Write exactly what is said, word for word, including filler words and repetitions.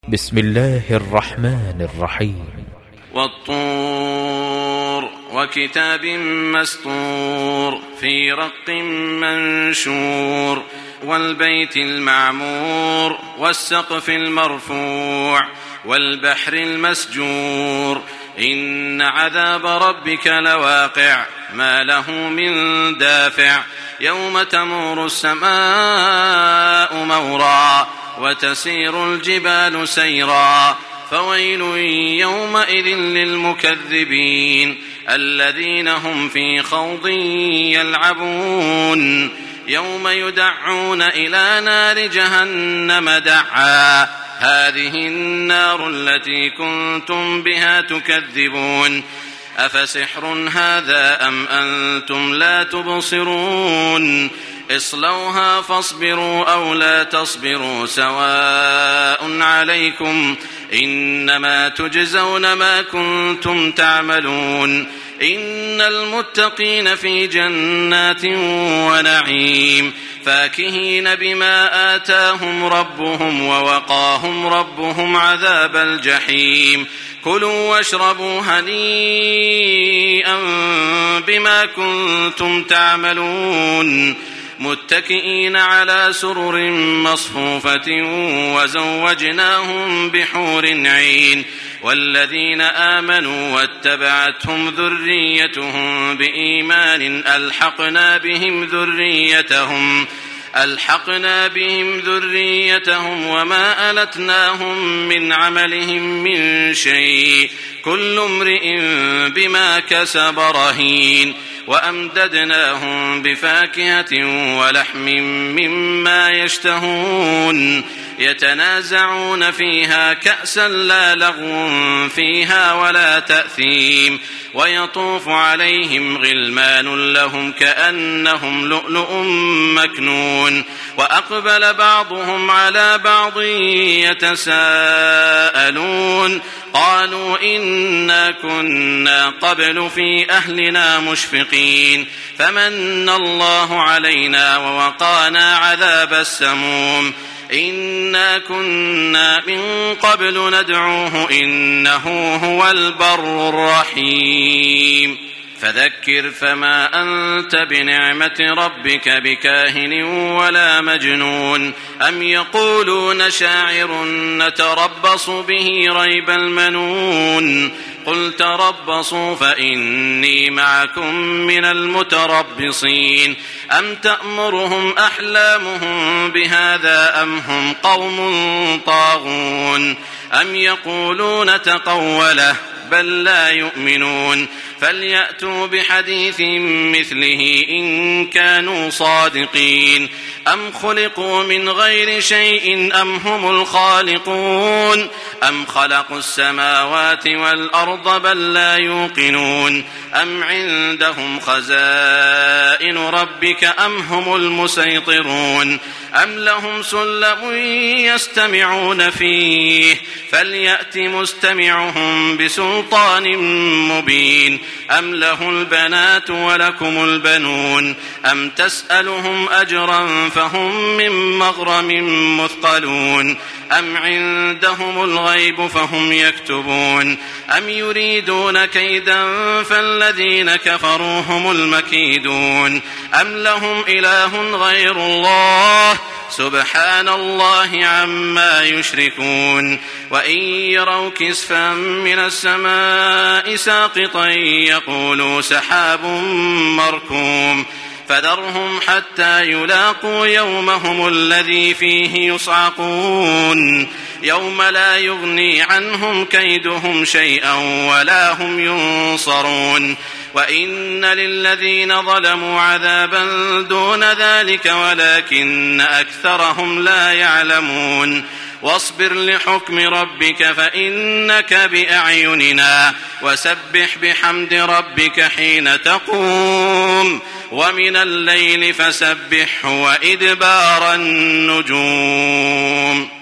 بسم الله الرحمن الرحيم. والطور وكتاب مسطور في رق منشور والبيت المعمور والسقف المرفوع والبحر المسجور إن عذاب ربك لواقع ما له من دافع يوم تمور السماء مورا وتسير الجبال سيرا فويل يومئذ للمكذبين الذين هم في خوض يلعبون يوم يدعون إلى نار جهنم دعا هذه النار التي كنتم بها تكذبون أفسحر هذا أم أنتم لا تبصرون اصلوها فاصبروا أو لا تصبروا سواء عليكم إنما تجزون ما كنتم تعملون إن المتقين في جنات ونعيم فاكهين بما آتاهم ربهم ووقاهم ربهم عذاب الجحيم كلوا واشربوا هنيئا بما كنتم تعملون متكئين على سرر مصفوفة وزوجناهم بحور عين والذين آمنوا واتبعتهم ذريتهم بإيمان ألحقنا بهم ذريتهم ألحقنا بهم ذريتهم وما ألتناهم من عملهم من شيء كل امرئ بما كسب رهين وأمددناهم بفاكهة ولحم مما يشتهون يتنازعون فيها كأسا لا لغو فيها ولا تأثيم ويطوف عليهم غلمان لهم كأنهم لؤلؤ مكنون وأقبل بعضهم على بعض يتساءلون قالوا إنا كنا قبل في أهلنا مشفقين فمن الله علينا ووقانا عذاب السموم إنا كنا من قبل ندعوه إنه هو البر الرحيم فذكر فما أنت بنعمة ربك بكاهن ولا مجنون أم يقولون شاعر نتربص به ريب المنون قل تربصوا فإني معكم من المتربصين أم تأمرهم أحلامهم بهذا أم هم قوم طاغون أم يقولون تقوله بل لا يؤمنون فليأتوا بحديث مثله إن كانوا صادقين أم خلقوا من غير شيء أم هم الخالقون أم خلقوا السماوات والأرض بل لا يوقنون أم عندهم خزائن ربك أم هم المسيطرون أم لهم سلم يستمعون فيه فليأت مستمعهم بسلطان مبين أم له البنات ولكم البنون أم تسألهم أجرا فهم من مغرم مثقلون أم عندهم الغيب فهم يكتبون أم يريدون كيدا فالذين كفروا هم المكيدون أم لهم إله غير الله سبحان الله عما يشركون وإن يروا كسفا من السماء ساقطا يقولوا سحاب مركوم فذرهم حتى يلاقوا يومهم الذي فيه يصعقون يوم لا يغني عنهم كيدهم شيئا ولا هم ينصرون وإن للذين ظلموا عذابا دون ذلك ولكن أكثرهم لا يعلمون واصبر لحكم ربك فإنك بأعيننا وسبح بحمد ربك حين تقوم ومن الليل فسبحه وإدبار النجوم.